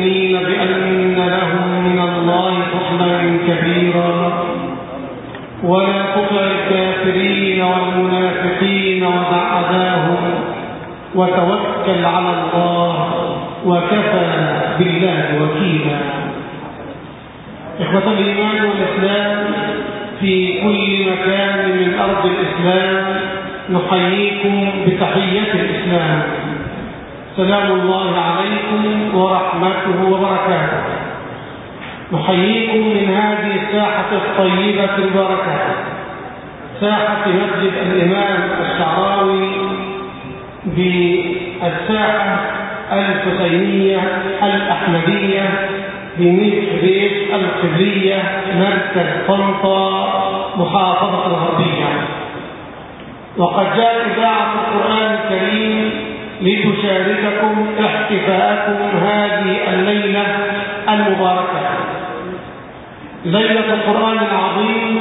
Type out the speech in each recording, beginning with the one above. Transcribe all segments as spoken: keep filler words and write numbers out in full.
المؤمنين بأن لهم من الله فضلا كبيرا ولا تطع الكافرين والمنافقين ودع أذاهم وتوكل على الله وكفى بالله وكيلا. إخوة الإيمان والإسلام في كل مكان من أرض الإسلام نحييكم بتحية الإسلام. سلام الله عليكم ورحمته وبركاته. نحييكم من هذه الساحة الطيبة البركة، ساحة مسجد الإمام الشعراوي بالساحة الحسينية الأحمدية بميت القبلية مركز طنطا محافظة الغربية. وقد جاء إذاعة القرآن الكريم لتشارككم احتفاءكم هذه الليلة المباركة، ليلة القرآن العظيم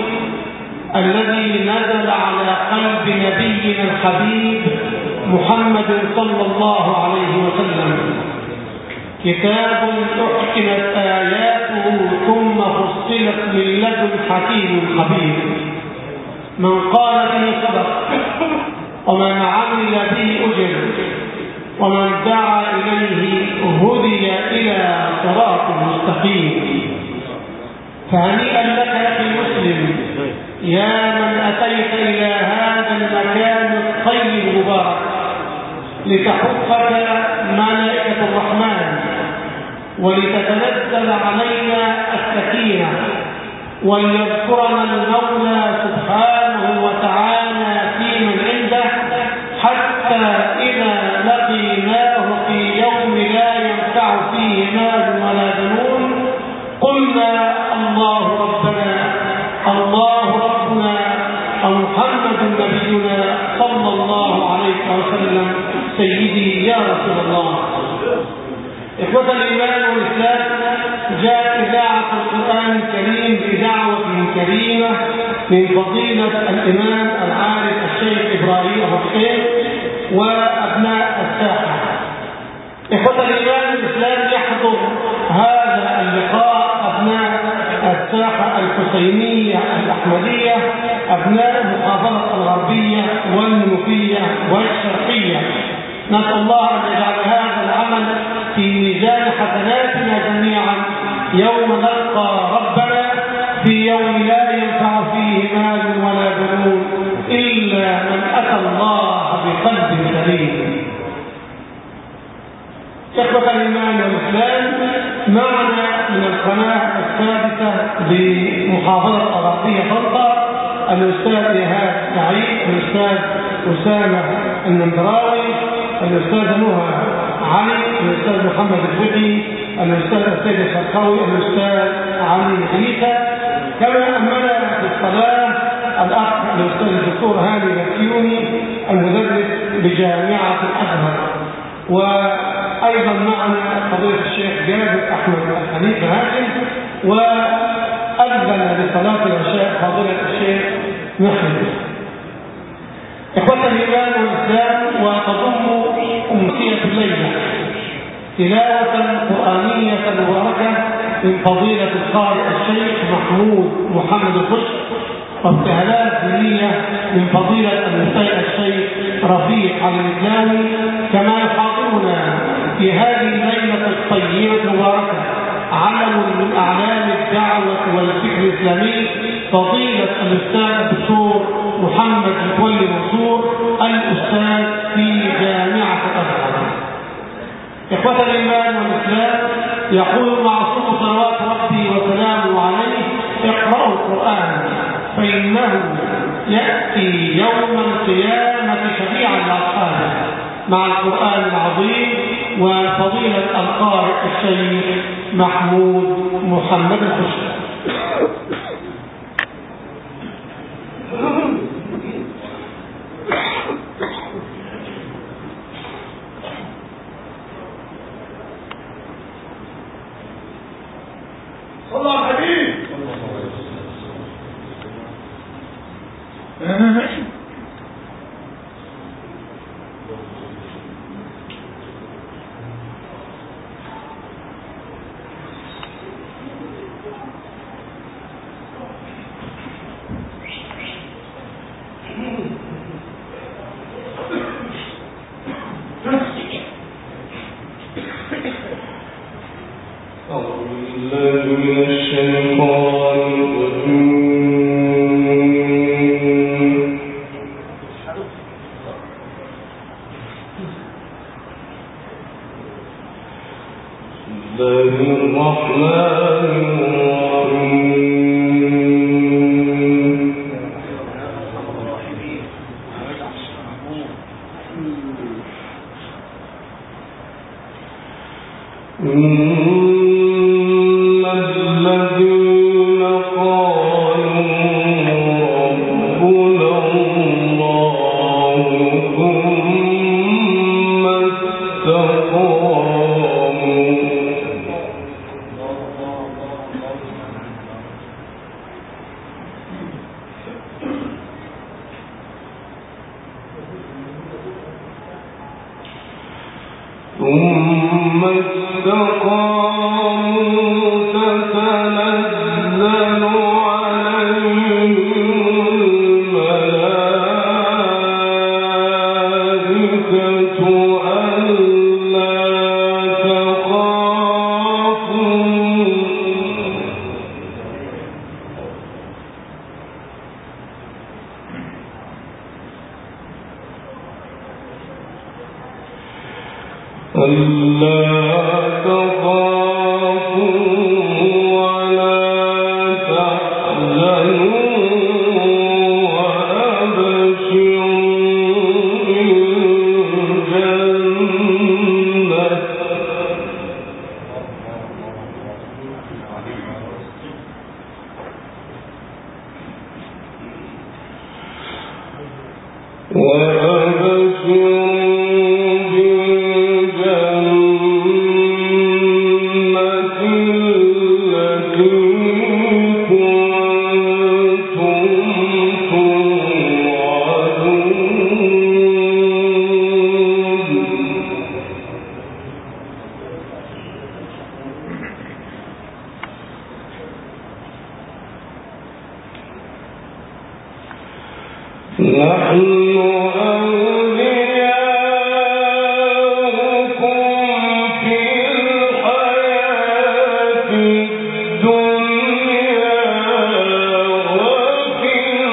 الذي نزل على قلب نبينا الحبيب محمد صلى الله عليه وسلم، كتاب أحكمت آياته ثم فصلت من لدن حكيم خبير. من قال به صدق ومن عمل به أجر ومن دعا إليه هدي إلى صراط مستقيم. فهنيئا لك يا أخي المسلم يا من أتيت إلى هذا المكان الطيب المبارك لتحفك ملائكة الرحمن ولتتنزل علينا السكينة وليذكرنا المولى سبحانه وتعالى في من عنده حتى إذا لقيناه في يوم لا ينفع فيه مال ولا بنون قلنا الله ربنا الله ربنا محمد نبينا صلى الله عليه وسلم سيدي يا رسول الله. إخوة الإيمان والإسلام، جاء إذاعة القرآن الكريم بدعوة كريمة من فضيلة الإمام العارف الشيخ إبراهيم أبو حسين وأبناء الساحة. إخوة الإيمان والإسلام، يحضر هذا اللقاء أبناء الساحة الحسينية الأحمدية، أبناء المحافظة الغربية والمنوفية والشرقية. نسأل الله أن يجعل هذا العمل في ميزان حسناتنا جميعا يوم نلقى ربنا في يوم لا ينفع فيه مال ولا بنون إلا من أتى الله بقلب سليم. إخوة الإيمان والإسلام، معنا من القناة السادسة بمحافظة الغربية طنطا الأستاذ إيهاب سعيد، الأستاذ أسامة النمراوي، الأستاذ نهى علي، الأستاذ محمد الفقي، الأستاذ السيد الشرقاوي، الأستاذ علي عيسى. كما أمنا في الصلاة الأخ الأستاذ الدكتور هاني الكيوني المدرس بجامعة الأزهر. وأيضا معنا فضيلة الشيخ جابر أحمد الخليفة هاشم، وأذن لصلاة العشاء فضيلة الشيخ محمد. إخوة الإيمان والإسلام، وتضم أمسية الليلة تلاوة قرآنية مباركة من فضيلة القارئ الشيخ محمود محمد الخش، وابتهالات دينية من فضيلة المفتي الشيخ رفيق علي الإسلامي. كما يحاضرنا في هذه الليلة الطيبة المباركة علم من أعلام الدعوة والفكر الإسلامي فضيلة الأستاذ الدكتور محمد متولي منصور، الأستاذ في جامعة الأزهر. إخوة الإيمان والإسلام، يقول المعصوم صلوات ربي وسلامه عليه: اقرأوا القرآن فإنه يأتي يوم القيامة شفيعا لأصحابه، مع القرآن العظيم وفضيلة القارئ الشيخ محمود محمد الخشب. صلى على الحبيب. ثم استقاموا تتنزل عليهم الملائكة ألا تخافوا ألا تخافوا ولا تحزنوا وأبشروا بالجنة نحن أولياؤكم في الحياة الدنيا وفي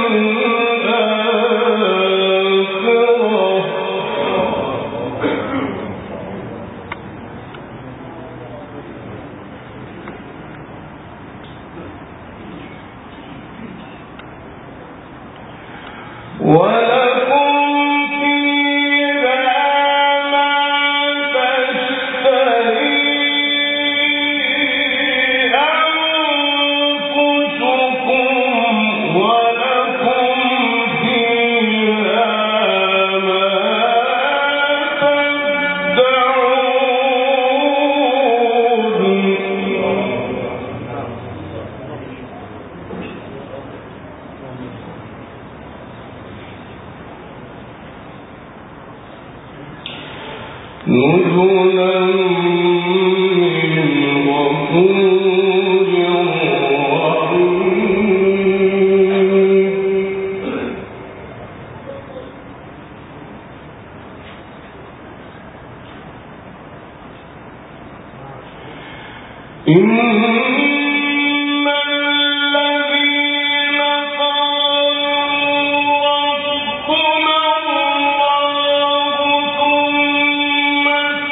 الآخرة ولكم فيها ما تشتهي أنفسكم ولكم فيها ما تدعون نزلا من غفور رحيم إن الذين قالوا ربنا الله ثم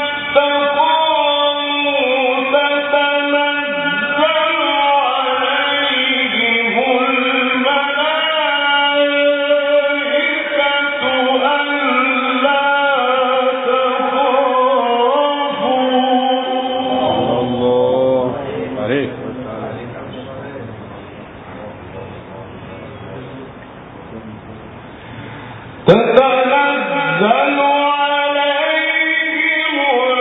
استقاموا تتنزل عليهم الملائكة ألا تخافوا الله عليك تتنزل عليهم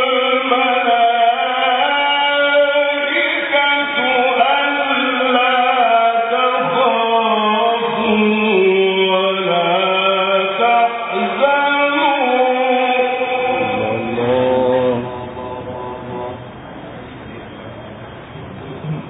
الملائكة ألا تخافوا ولا تحزنوا الله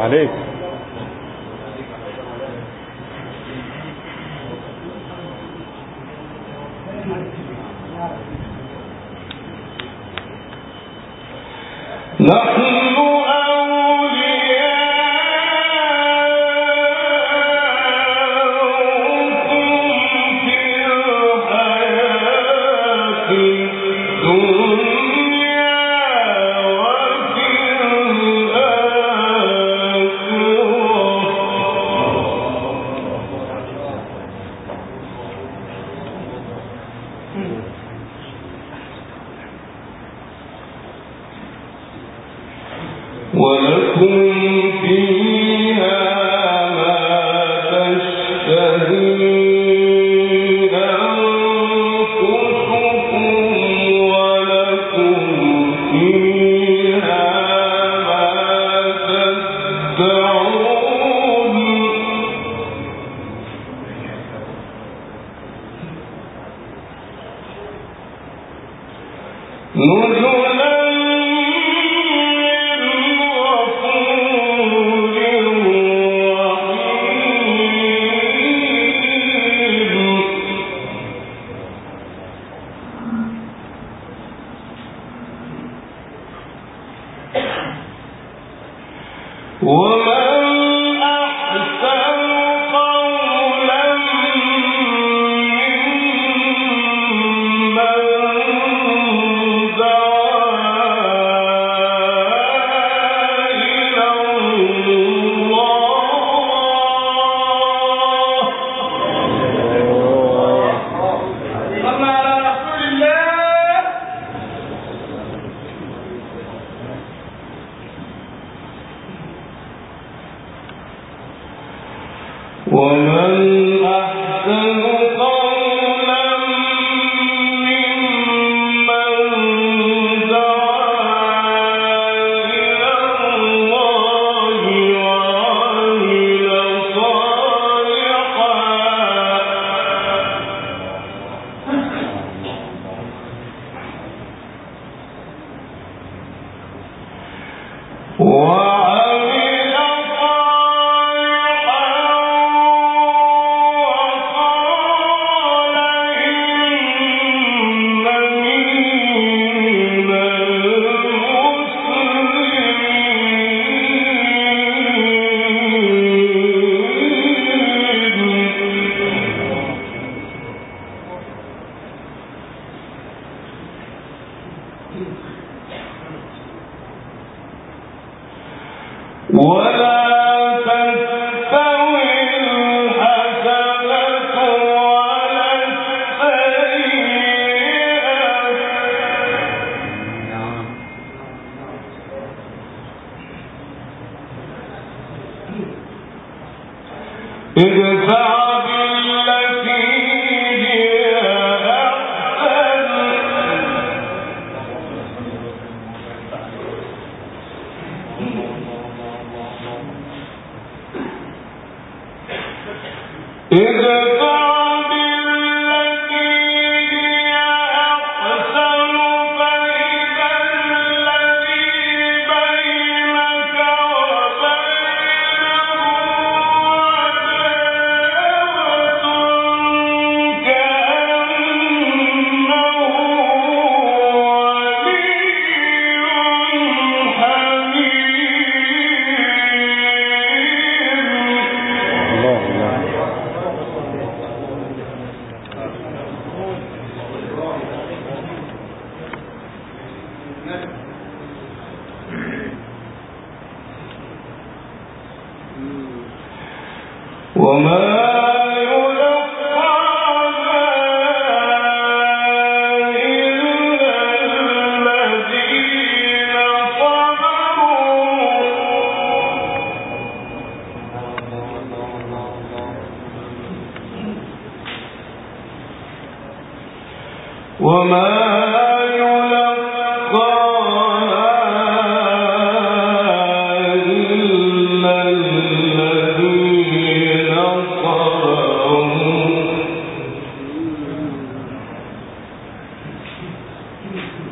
عليك. نحن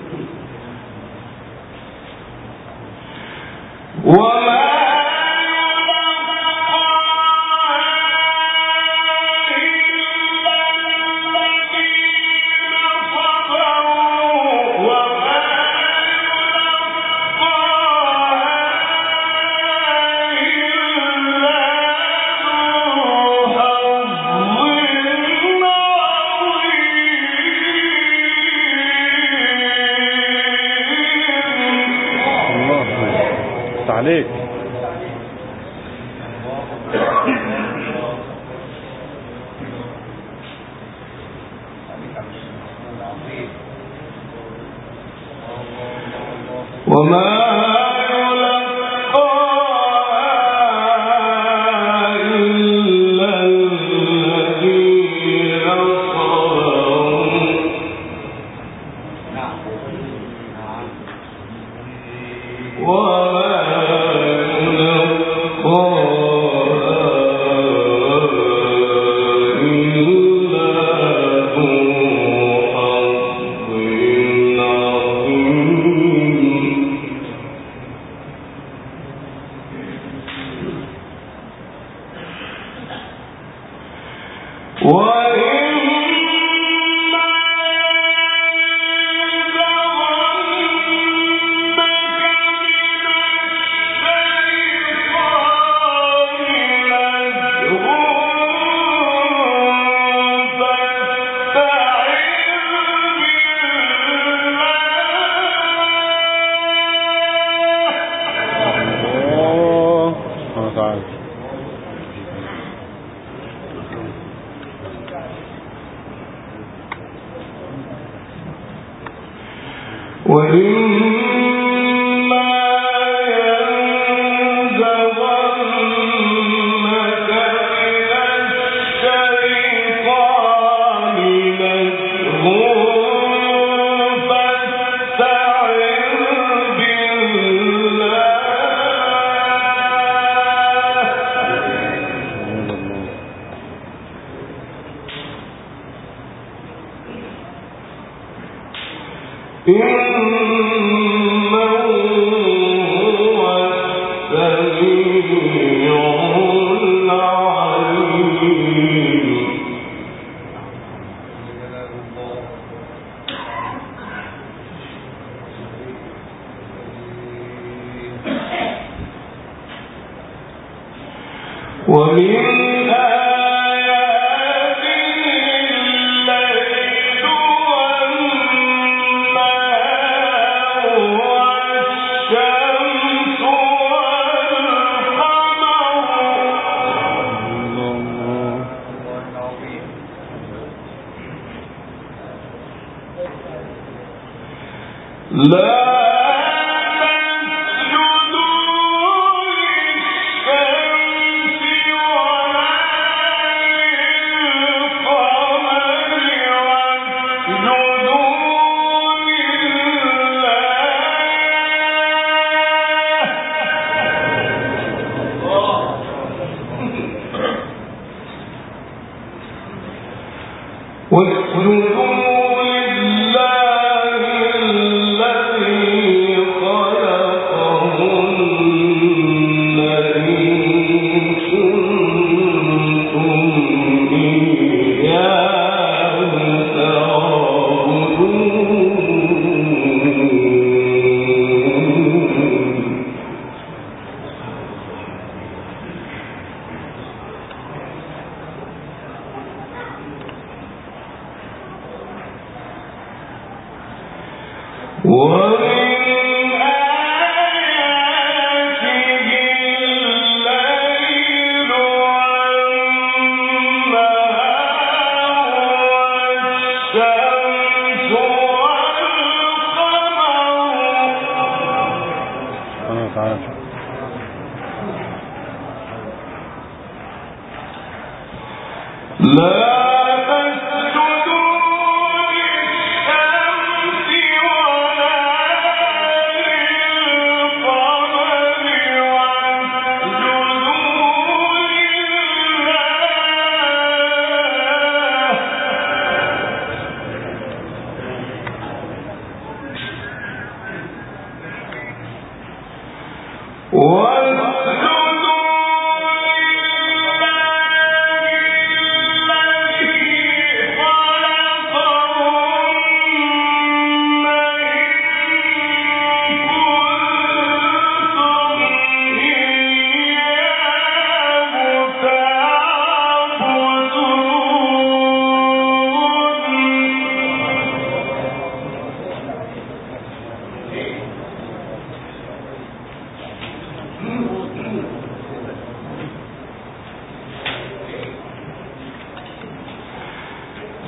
وما الله عليك. وما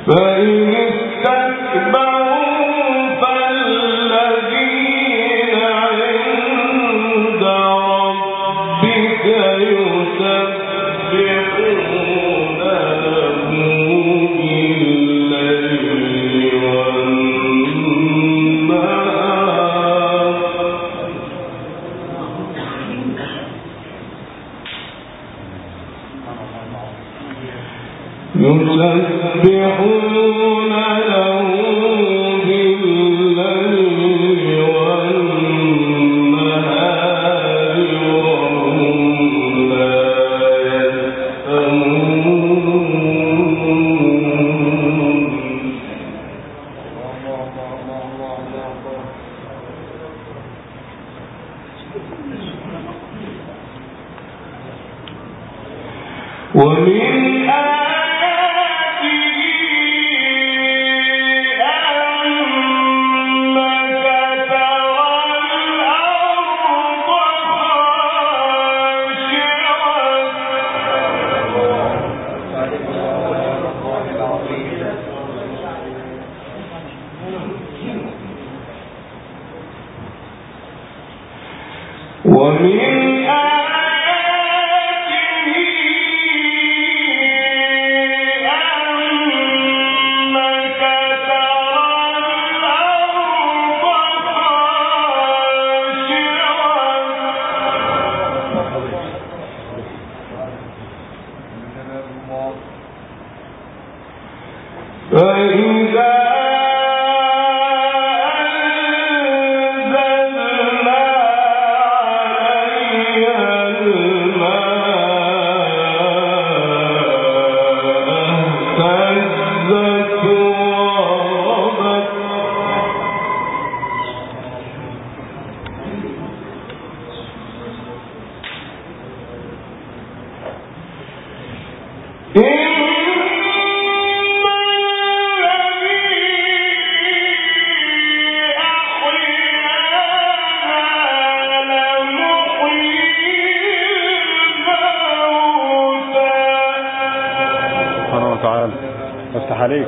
افتح عليك.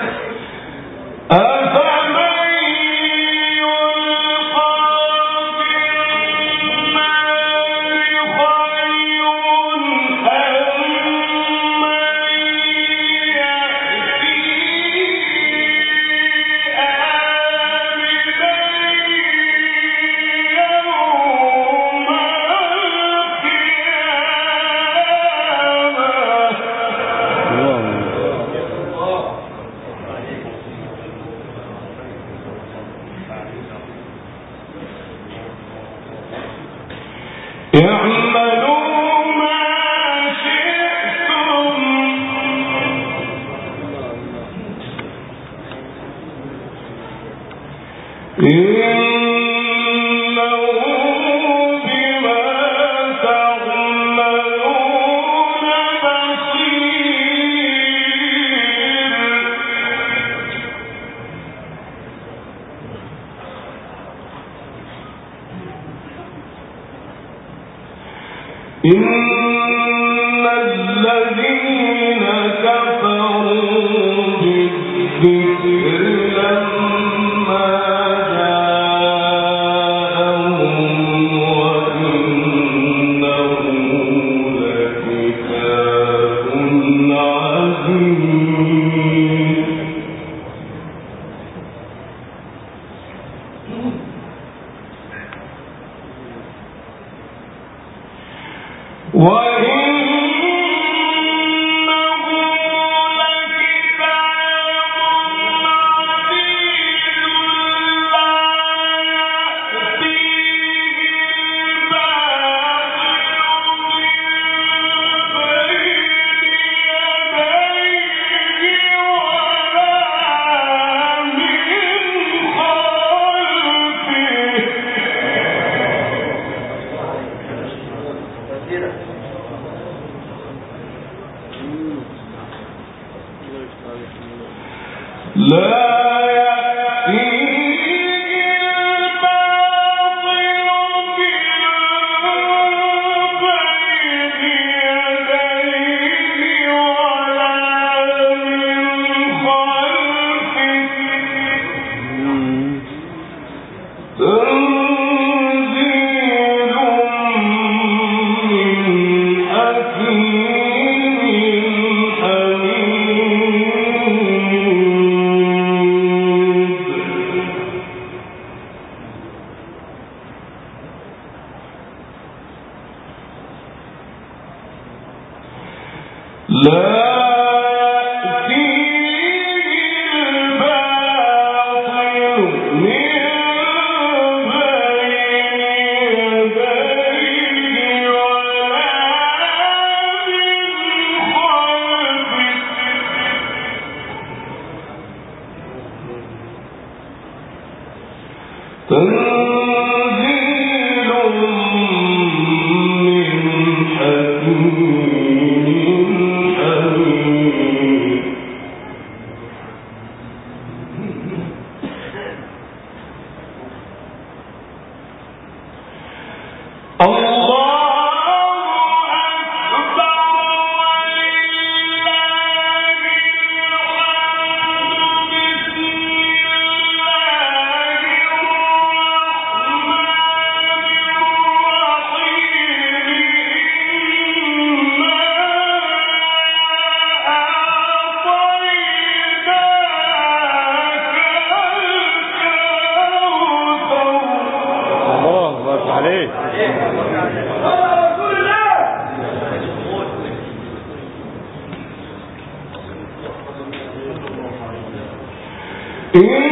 أفمن يلقى إن